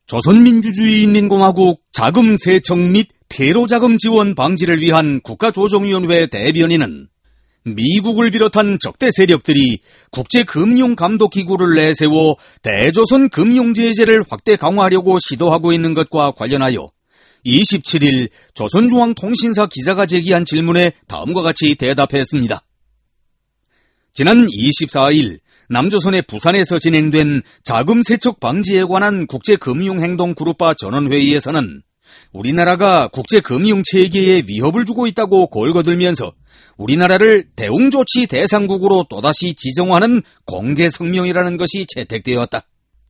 조선민주주의인민공화국 자금 세척 및 테러자금 지원 방지를 위한 국가조정위원회 대변인은 미국을 비롯한 적대 세력들이 국제금융감독기구를 내세워 대조선 금융제재를 확대 강화하려고 시도하고 있는 것과 관련하여 27일 조선중앙통신사 기자가 제기한 질문에 다음과 같이 대답했습니다. 지난 24일 남조선의 부산에서 진행된 자금 세척 방지에 관한 국제금융행동그룹바 전원회의에서는 우리나라가 국제금융체계에 위협을 주고 있다고 골거들면서 우리나라를 대응조치 대상국으로 또다시 지정하는 공개 성명이라는 것이 채택되었다.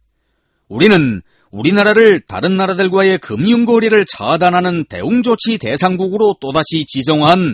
우리는 우리나라를 다른 나라들과의 금융거래를 차단하는 대응조치 대상국으로 또다시 지정한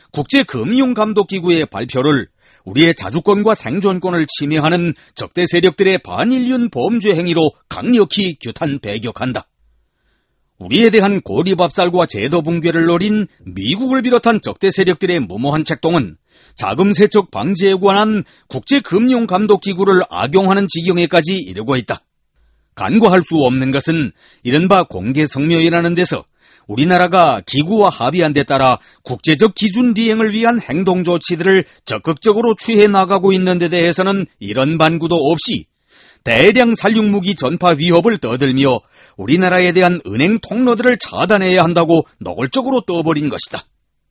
국제금융감독기구의 발표를 우리의 자주권과 생존권을 침해하는 적대 세력들의 반인륜 범죄 행위로 강력히 규탄 배격한다. 우리에 대한 고리밥살과 제도 붕괴를 노린 미국을 비롯한 적대 세력들의 무모한 책동은 자금 세척 방지에 관한 국제금융감독기구를 악용하는 지경에까지 이르고 있다. 간과할 수 없는 것은 이른바 공개성명이라는 데서 우리나라가 기구와 합의한 데 따라 국제적 기준 비행을 위한 행동 조치들을 적극적으로 취해 나가고 있는 데 대해서는 이런 반구도 없이 대량 살육무기 전파 위협을 떠들며 우리나라에 대한 은행 통로들을 차단해야 한다고 노골적으로 떠버린 것이다.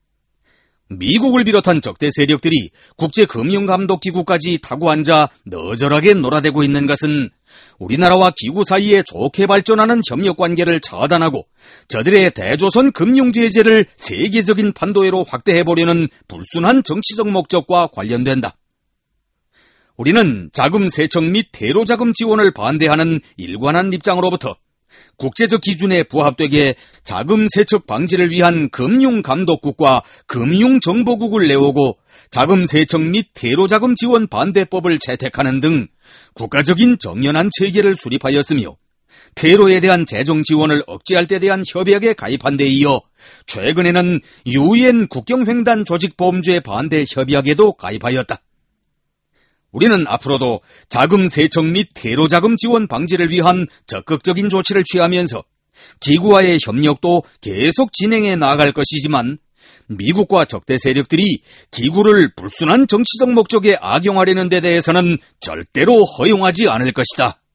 미국을 비롯한 적대 세력들이 국제금융감독기구까지 타고 앉아 너절하게 놀아대고 있는 것은 우리나라와 기구 사이에 좋게 발전하는 협력관계를 차단하고 저들의 대조선 금융제재를 세계적인 판도에로 확대해보려는 불순한 정치적 목적과 관련된다. 우리는 자금 세척 및 테러자금 지원을 반대하는 일관한 입장으로부터 국제적 기준에 부합되게 자금 세척 방지를 위한 금융감독국과 금융정보국을 내오고 자금 세척 및 테러자금 지원 반대법을 채택하는 등 국가적인 정연한 체계를 수립하였으며 테러에 대한 재정 지원을 억제할 데 대한 협약에 가입한 데 이어 최근에는 UN 국경횡단 조직 범죄 반대 협약에도 가입하였다. 우리는 앞으로도 자금 세척 및 테러자금 지원 방지를 위한 적극적인 조치를 취하면서 기구와의 협력도 계속 진행해 나갈 것이지만 미국과 적대 세력들이 기구를 불순한 정치적 목적에 악용하려는 데 대해서는 절대로 허용하지 않을 것이다.